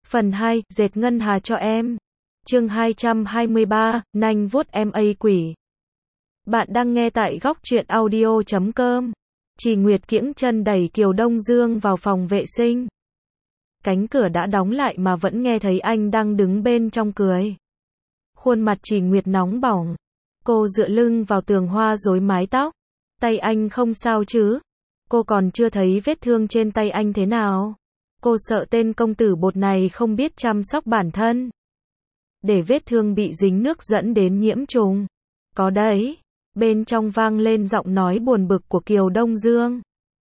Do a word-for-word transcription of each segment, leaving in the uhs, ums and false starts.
Phần hai, dệt ngân hà cho em. Chương hai trăm hai mươi ba, nanh vuốt em a quỷ. Bạn đang nghe tại góc truyện audio chấm com. Trì Nguyệt kiễng chân đẩy Kiều Đông Dương vào phòng vệ sinh. Cánh cửa đã đóng lại mà vẫn nghe thấy anh đang đứng bên trong cười. Khuôn mặt Trì Nguyệt nóng bỏng. Cô dựa lưng vào tường hoa rối mái tóc. Tay anh không sao chứ? Cô còn chưa thấy vết thương trên tay anh thế nào. Cô sợ tên công tử bột này không biết chăm sóc bản thân. Để vết thương bị dính nước dẫn đến nhiễm trùng. Có đấy. Bên trong vang lên giọng nói buồn bực của Kiều Đông Dương.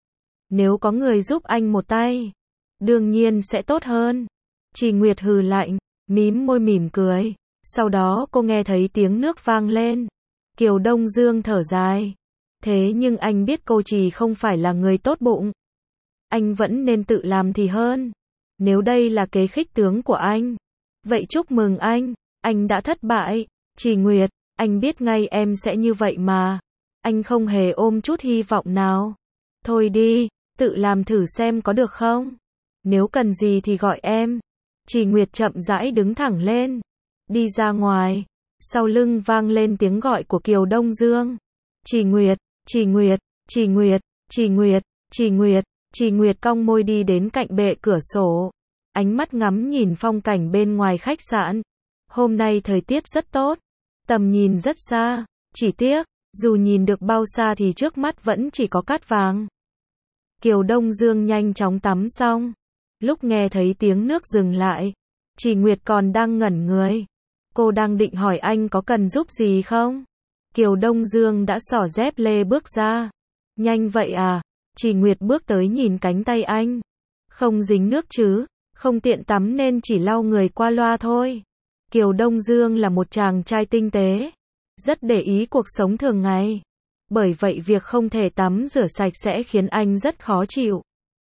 Nếu có người giúp anh một tay, đương nhiên sẽ tốt hơn. Trì Nguyệt hừ lạnh, mím môi mỉm cười. Sau đó cô nghe thấy tiếng nước vang lên. Kiều Đông Dương thở dài. Thế nhưng anh biết cô Trì không phải là người tốt bụng. Anh vẫn nên tự làm thì hơn. Nếu đây là kế khích tướng của anh, vậy chúc mừng anh, anh đã thất bại. Trì Nguyệt, anh biết ngay em sẽ như vậy mà. Anh không hề ôm chút hy vọng nào. Thôi đi, tự làm thử xem có được không? Nếu cần gì thì gọi em. Trì Nguyệt chậm rãi đứng thẳng lên, đi ra ngoài. Sau lưng vang lên tiếng gọi của Kiều Đông Dương. Trì Nguyệt, Trì Nguyệt, Trì Nguyệt, Trì Nguyệt, Trì Nguyệt. Trì Nguyệt cong môi đi đến cạnh bệ cửa sổ. Ánh mắt ngắm nhìn phong cảnh bên ngoài khách sạn. Hôm nay thời tiết rất tốt. Tầm nhìn rất xa. Chỉ tiếc, dù nhìn được bao xa thì trước mắt vẫn chỉ có cát vàng. Kiều Đông Dương nhanh chóng tắm xong. Lúc nghe thấy tiếng nước dừng lại, Trì Nguyệt còn đang ngẩn người. Cô đang định hỏi anh có cần giúp gì không? Kiều Đông Dương đã xỏ dép lê bước ra. Nhanh vậy à? Trì Nguyệt bước tới nhìn cánh tay anh. Không dính nước chứ? Không tiện tắm nên chỉ lau người qua loa thôi. Kiều Đông Dương là một chàng trai tinh tế, rất để ý cuộc sống thường ngày. Bởi vậy việc không thể tắm rửa sạch sẽ khiến anh rất khó chịu.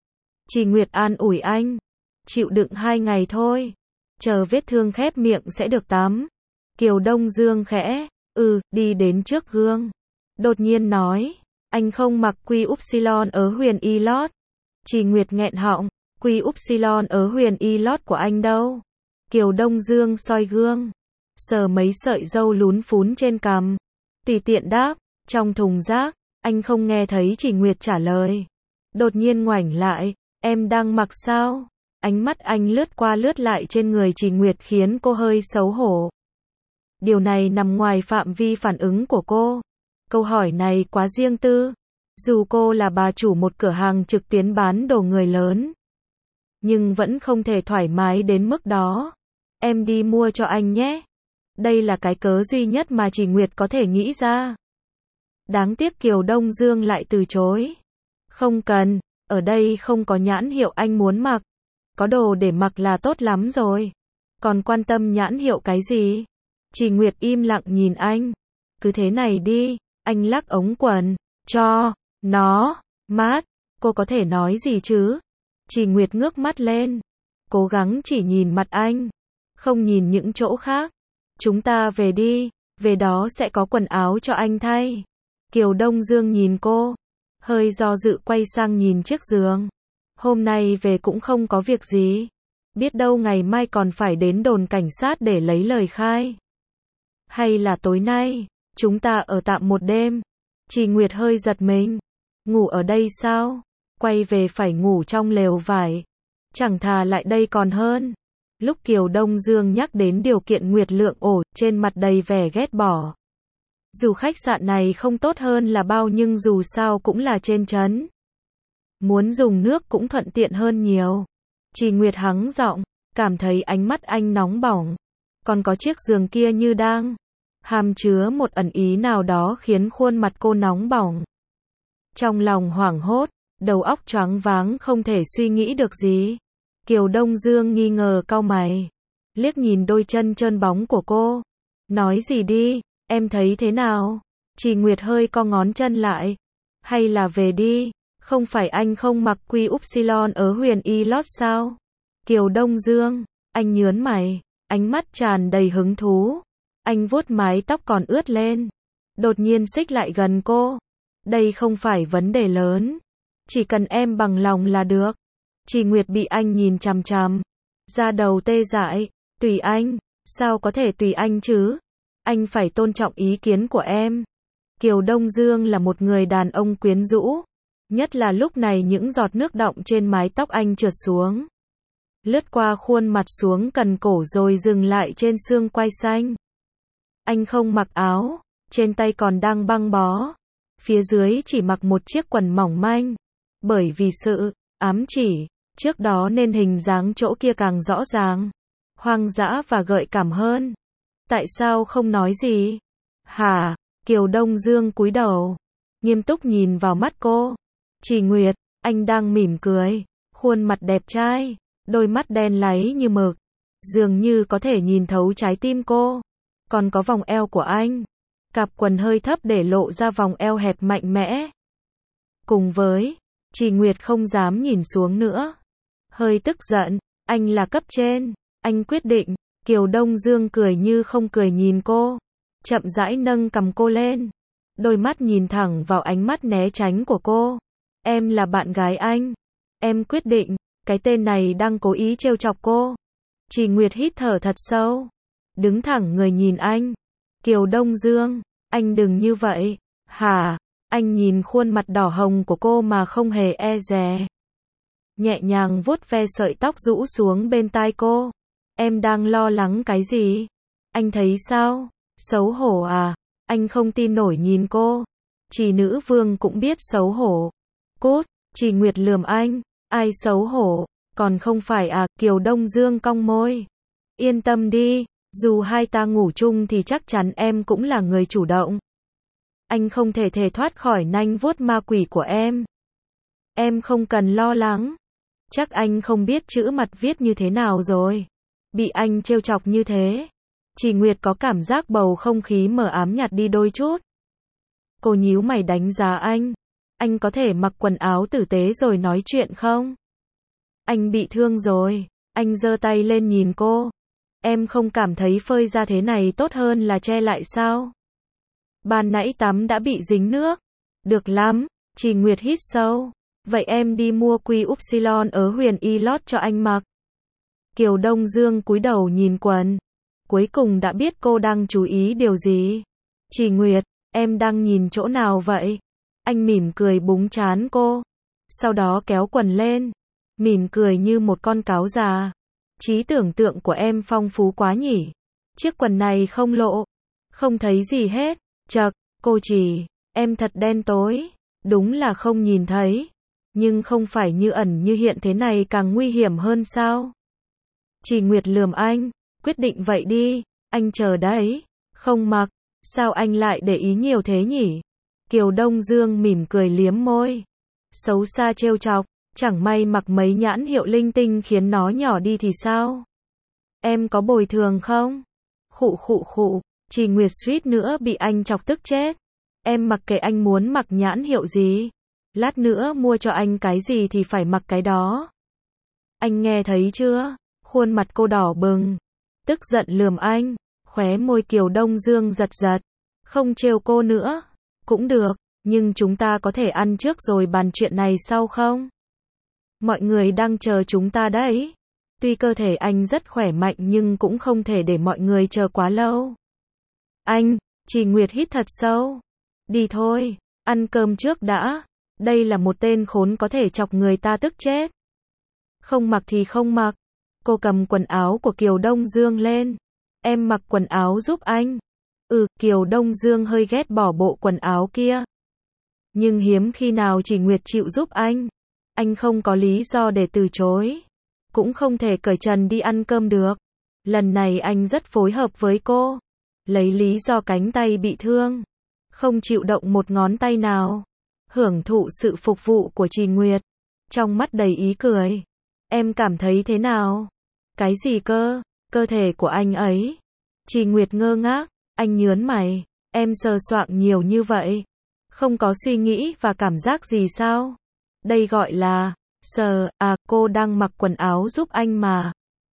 Trì Nguyệt an ủi anh. Chịu đựng hai ngày thôi. Chờ vết thương khép miệng sẽ được tắm. Kiều Đông Dương khẽ, ừ, đi đến trước gương. Đột nhiên nói. Anh không mặc quy upsilon ở huyền y lót. Trì Nguyệt nghẹn họng, quy upsilon ở huyền y lót của anh đâu? Kiều Đông Dương soi gương, sờ mấy sợi râu lún phún trên cằm, tùy tiện đáp, trong thùng rác. Anh không nghe thấy Trì Nguyệt trả lời. Đột nhiên ngoảnh lại, em đang mặc sao? Ánh mắt anh lướt qua lướt lại trên người Trì Nguyệt khiến cô hơi xấu hổ. Điều này nằm ngoài phạm vi phản ứng của cô. Câu hỏi này quá riêng tư. Dù cô là bà chủ một cửa hàng trực tuyến bán đồ người lớn, nhưng vẫn không thể thoải mái đến mức đó. Em đi mua cho anh nhé. Đây là cái cớ duy nhất mà Trì Nguyệt có thể nghĩ ra. Đáng tiếc Kiều Đông Dương lại từ chối. Không cần, ở đây không có nhãn hiệu anh muốn mặc. Có đồ để mặc là tốt lắm rồi. Còn quan tâm nhãn hiệu cái gì? Trì Nguyệt im lặng nhìn anh. Cứ thế này đi. Anh lắc ống quần, cho nó mát. Cô có thể nói gì chứ? Trì Nguyệt ngước mắt lên, cố gắng chỉ nhìn mặt anh, không nhìn những chỗ khác. Chúng ta về đi, về đó sẽ có quần áo cho anh thay. Kiều Đông Dương nhìn cô, hơi do dự quay sang nhìn chiếc giường. Hôm nay về cũng không có việc gì. Biết đâu ngày mai còn phải đến đồn cảnh sát để lấy lời khai. Hay là tối nay chúng ta ở tạm một đêm. Trì Nguyệt hơi giật mình. Ngủ ở đây sao? Quay về phải ngủ trong lều vải. Chẳng thà lại đây còn hơn. Lúc Kiều Đông Dương nhắc đến điều kiện Nguyệt Lượng ổ, trên mặt đầy vẻ ghét bỏ. Dù khách sạn này không tốt hơn là bao nhưng dù sao cũng là trên trấn. Muốn dùng nước cũng thuận tiện hơn nhiều. Trì Nguyệt hắng giọng, cảm thấy ánh mắt anh nóng bỏng. Còn có chiếc giường kia như đang hàm chứa một ẩn ý nào đó khiến khuôn mặt cô nóng bỏng. Trong lòng hoảng hốt, đầu óc choáng váng không thể suy nghĩ được gì. Kiều Đông Dương nghi ngờ cau mày, liếc nhìn đôi chân trơn bóng của cô. Nói gì đi, em thấy thế nào? Trì Nguyệt hơi co ngón chân lại. Hay là về đi, không phải anh không mặc quy upsilon ở huyền y lót sao? Kiều Đông Dương, anh nhớn mày, ánh mắt tràn đầy hứng thú. Anh vuốt mái tóc còn ướt lên, đột nhiên xích lại gần cô. Đây không phải vấn đề lớn, chỉ cần em bằng lòng là được. Trì Nguyệt bị anh nhìn chằm chằm, Da đầu tê dại, tùy anh, sao có thể tùy anh chứ? Anh phải tôn trọng ý kiến của em. Kiều Đông Dương là một người đàn ông quyến rũ, nhất là lúc này những giọt nước đọng trên mái tóc anh trượt xuống, lướt qua khuôn mặt xuống cần cổ rồi dừng lại trên xương quai xanh. Anh không mặc áo, trên tay còn đang băng bó, phía dưới chỉ mặc một chiếc quần mỏng manh, bởi vì sự ám chỉ trước đó nên hình dáng chỗ kia càng rõ ràng, hoang dã và gợi cảm hơn. Tại sao không nói gì? Hả? Kiều Đông Dương cúi đầu, nghiêm túc nhìn vào mắt cô. Trì Nguyệt, anh đang mỉm cười, khuôn mặt đẹp trai, đôi mắt đen láy như mực, dường như có thể nhìn thấu trái tim cô. Còn có vòng eo của anh, cặp quần hơi thấp để lộ ra vòng eo hẹp mạnh mẽ. Cùng với, Trì Nguyệt không dám nhìn xuống nữa. Hơi tức giận, anh là cấp trên, anh quyết định. Kiều Đông Dương cười như không cười nhìn cô, chậm rãi nâng cằm cô lên, đôi mắt nhìn thẳng vào ánh mắt né tránh của cô. Em là bạn gái anh, em quyết định. Cái tên này đang cố ý trêu chọc cô. Trì Nguyệt hít thở thật sâu, đứng thẳng người nhìn anh. Kiều Đông Dương, anh đừng như vậy. Hả? Anh nhìn khuôn mặt đỏ hồng của cô mà không hề e dè, nhẹ nhàng vuốt ve sợi tóc rũ xuống bên tai cô. Em đang lo lắng cái gì? Anh thấy sao? Xấu hổ à? Anh không tin nổi nhìn cô. Trì nữ vương cũng biết xấu hổ. Cút! Trì Nguyệt lườm anh. Ai xấu hổ? Còn không phải à? Kiều Đông Dương cong môi. Yên tâm đi, dù hai ta ngủ chung thì chắc chắn em cũng là người chủ động. Anh không thể thể thoát khỏi nanh vuốt ma quỷ của em. Em không cần lo lắng. Chắc anh không biết chữ mặt viết như thế nào rồi. Bị anh trêu chọc như thế, Trì Nguyệt có cảm giác bầu không khí mờ ám nhạt đi đôi chút. Cô nhíu mày đánh giá anh. Anh có thể mặc quần áo tử tế rồi nói chuyện không? Anh bị thương rồi. Anh giơ tay lên nhìn cô. Em không cảm thấy phơi ra thế này tốt hơn là che lại sao? Ban nãy tắm đã bị dính nước. Được lắm. Trì Nguyệt hít sâu. Vậy em đi mua quy upsilon ở Huyền Y lót cho anh mặc. Kiều Đông Dương cúi đầu nhìn quần. Cuối cùng đã biết cô đang chú ý điều gì. Trì Nguyệt, em đang nhìn chỗ nào vậy? Anh mỉm cười búng trán cô. Sau đó kéo quần lên. Mỉm cười như một con cáo già. Trí tưởng tượng của em phong phú quá nhỉ. Chiếc quần này không lộ. Không thấy gì hết. Chậc, cô Trì, em thật đen tối. Đúng là không nhìn thấy. Nhưng không phải như ẩn như hiện thế này càng nguy hiểm hơn sao? Trì Nguyệt lườm anh. Quyết định vậy đi. Anh chờ đấy. Không mặc. Sao anh lại để ý nhiều thế nhỉ? Kiều Đông Dương mỉm cười liếm môi. Xấu xa trêu chọc. Chẳng may mặc mấy nhãn hiệu linh tinh khiến nó nhỏ đi thì sao? Em có bồi thường không? Khụ khụ khụ. Trì Nguyệt suýt nữa bị anh chọc tức chết. Em mặc kệ anh muốn mặc nhãn hiệu gì. Lát nữa mua cho anh cái gì thì phải mặc cái đó. Anh nghe thấy chưa? Khuôn mặt cô đỏ bừng. Tức giận lườm anh. Khóe môi Kiều Đông Dương giật giật. Không trêu cô nữa. Cũng được, nhưng chúng ta có thể ăn trước rồi bàn chuyện này sau không? Mọi người đang chờ chúng ta đấy. Tuy cơ thể anh rất khỏe mạnh nhưng cũng không thể để mọi người chờ quá lâu. Anh, Trì Nguyệt hít thật sâu. Đi thôi, ăn cơm trước đã. Đây là một tên khốn có thể chọc người ta tức chết. Không mặc thì không mặc. Cô cầm quần áo của Kiều Đông Dương lên. Em mặc quần áo giúp anh. Ừ, Kiều Đông Dương hơi ghét bỏ bộ quần áo kia. Nhưng hiếm khi nào Trì Nguyệt chịu giúp anh. Anh không có lý do để từ chối. Cũng không thể cởi trần đi ăn cơm được. Lần này anh rất phối hợp với cô. Lấy lý do cánh tay bị thương. Không chịu động một ngón tay nào. Hưởng thụ sự phục vụ của Trì Nguyệt. Trong mắt đầy ý cười. Em cảm thấy thế nào? Cái gì cơ? Cơ thể của anh ấy. Trì Nguyệt ngơ ngác. Anh nhớn mày. Em sờ soạng nhiều như vậy. Không có suy nghĩ và cảm giác gì sao? Đây gọi là sờ, à cô đang mặc quần áo giúp anh mà.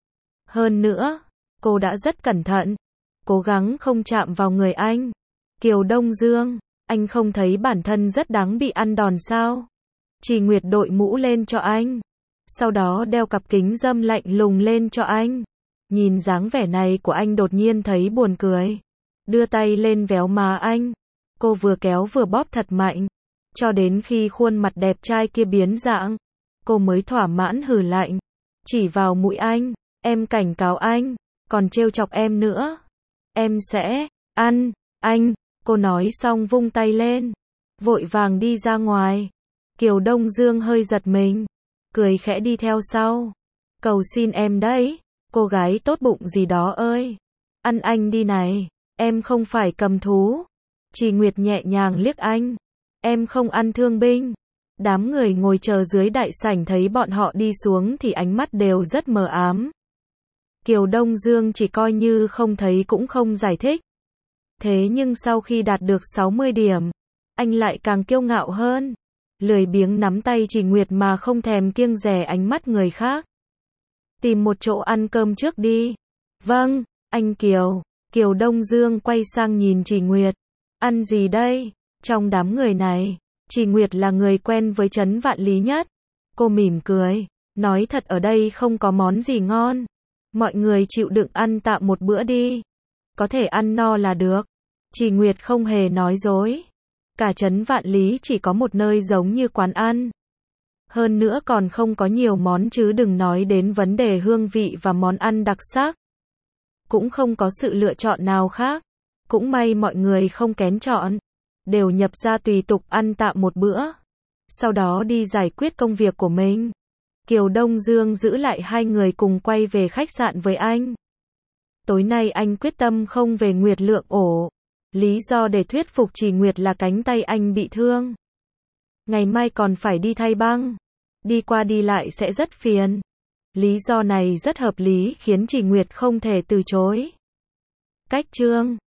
Hơn nữa, cô đã rất cẩn thận. Cố gắng không chạm vào người anh. Kiều Đông Dương, anh không thấy bản thân rất đáng bị ăn đòn sao? Trì Nguyệt đội mũ lên cho anh. sau đó đeo cặp kính râm lạnh lùng lên cho anh. Nhìn dáng vẻ này của anh đột nhiên thấy buồn cười. Đưa tay lên véo má anh. Cô vừa kéo vừa bóp thật mạnh. Cho đến khi khuôn mặt đẹp trai kia biến dạng, cô mới thỏa mãn hừ lạnh. Chỉ vào mũi anh. Em cảnh cáo anh. Còn trêu chọc em nữa. Em sẽ ăn anh. Cô nói xong vung tay lên. Vội vàng đi ra ngoài. Kiều Đông Dương hơi giật mình. Cười khẽ đi theo sau. Cầu xin em đấy. Cô gái tốt bụng gì đó ơi. Ăn anh đi này. Em không phải cầm thú. Trì Nguyệt nhẹ nhàng liếc anh. Em không ăn thương binh. Đám người ngồi chờ dưới đại sảnh thấy bọn họ đi xuống thì ánh mắt đều rất mờ ám. Kiều Đông Dương chỉ coi như không thấy cũng không giải thích. Thế nhưng sau khi đạt được sáu mươi điểm, anh lại càng kiêu ngạo hơn. Lười biếng nắm tay Trì Nguyệt mà không thèm kiêng dè ánh mắt người khác. Tìm một chỗ ăn cơm trước đi. Vâng, anh Kiều. Kiều Đông Dương quay sang nhìn Trì Nguyệt. Ăn gì đây? Trong đám người này, Trì Nguyệt là người quen với Trấn Vạn Lý nhất. Cô mỉm cười. Nói thật ở đây không có món gì ngon. Mọi người chịu đựng ăn tạm một bữa đi. Có thể ăn no là được. Trì Nguyệt không hề nói dối. Cả Trấn Vạn Lý chỉ có một nơi giống như quán ăn. Hơn nữa còn không có nhiều món chứ đừng nói đến vấn đề hương vị và món ăn đặc sắc. Cũng không có sự lựa chọn nào khác. Cũng may mọi người không kén chọn. Đều nhập ra tùy tục ăn tạm một bữa. Sau đó đi giải quyết công việc của mình. Kiều Đông Dương giữ lại hai người cùng quay về khách sạn với anh. Tối nay anh quyết tâm không về Nguyệt Lượng ổ. Lý do để thuyết phục Trì Nguyệt là cánh tay anh bị thương. Ngày mai còn phải đi thay băng. Đi qua đi lại sẽ rất phiền. Lý do này rất hợp lý khiến Trì Nguyệt không thể từ chối. Cách chương